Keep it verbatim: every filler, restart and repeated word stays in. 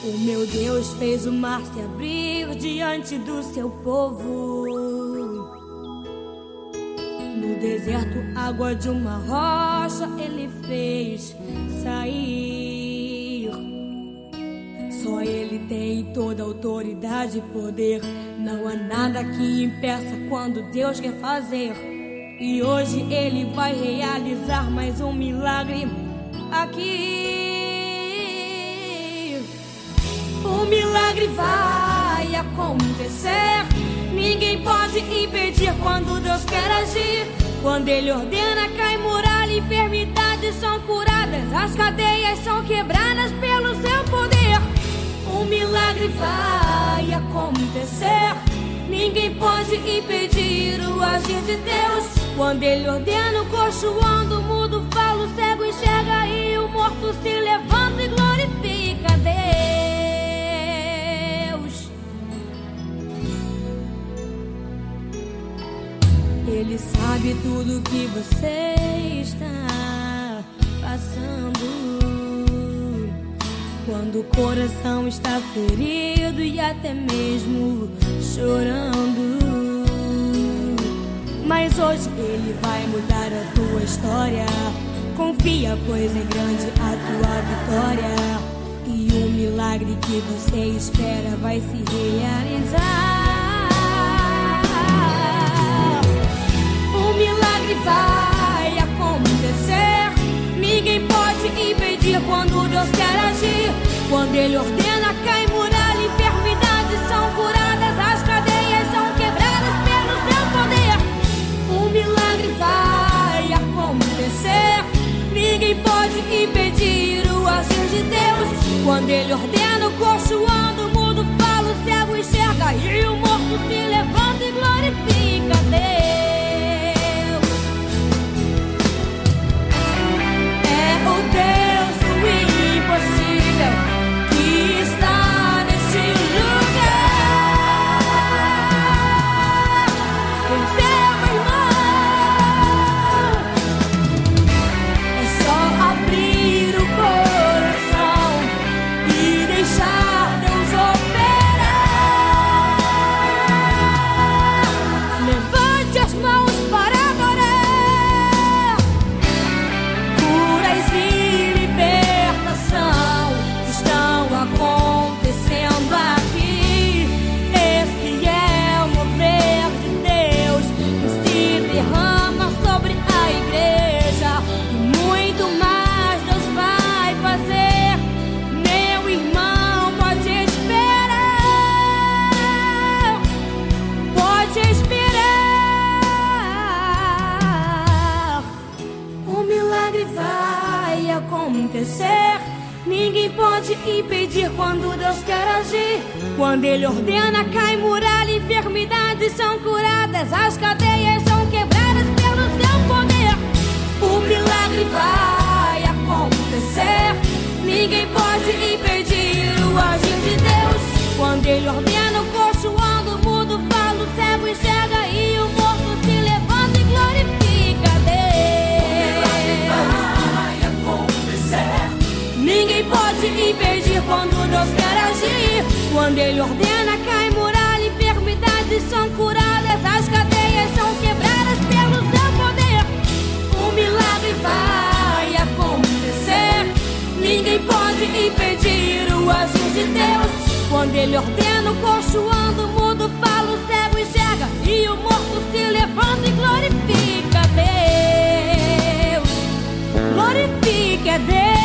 O meu Deus fez o mar se abrir diante do seu povo. No deserto, água de uma rocha ele fez sair. Só ele tem toda a autoridade e poder. Não há nada que impeça quando Deus quer fazer. E hoje ele vai realizar mais um milagre aqui. O milagre vai acontecer. Ninguém pode impedir quando Deus quer agir. Quando ele ordena, cai muralha, enfermidades são curadas, as cadeias são quebradas pelo seu poder. O milagre vai acontecer. Ninguém pode impedir o agir de Deus. Quando ele ordena, o coxo anda, o mudo fala, o cego enxerga e o morto se levanta e glorifica a Deus. Ele sabe tudo que você está passando. Quando o coração está ferido e até mesmo chorando. Mas hoje ele vai mudar a tua história. Confia, pois é grande a tua vitória. E o milagre que você espera vai se realizar. O milagre vai acontecer. Ninguém pode impedir quando Deus quer agir. Quando ele ordena, cai muralha, enfermidades são curadas, as cadeias são quebradas pelo seu poder. O milagre vai acontecer. Ninguém pode impedir o agir de Deus. Quando ele ordena, o coxo anda, o mudo fala, o cego enxerga e o morto se levanta e glorifica a Deus. É o Deus do impossível que está neste lugar. Receba, irmão. É só abrir o coração e deixar Deus operar. Levante as mãos para adorar. Curas e libertação estão acontecendo aqui. Esse é o mover de Deus que se derrama sobre a igreja. E muito mais Deus vai fazer. Meu irmão, pode esperar. Pode esperar. O milagre vai acontecer. Ninguém pode impedir quando Deus quer agir. Quando ele ordena, cai muralha, enfermidades são curadas, as cadeias são quebradas pelo seu poder. O milagre vai acontecer. Ninguém pode impedir o agir de Deus. Quando ele ordena, o coxo anda, o mudo fala, o cego enxerga e o morto se levanta e glorifica a Deus. Ninguém pode impedir quando Deus quer agir. Quando ele ordena, cai muralha, enfermidades são curadas, as cadeias são quebradas pelo seu poder. O milagre vai acontecer. Ninguém pode impedir o agir de Deus. Quando ele ordena, o coxo anda, o mudo fala, o cego enxerga e o morto se levanta e glorifica a Deus. Glorifica a Deus.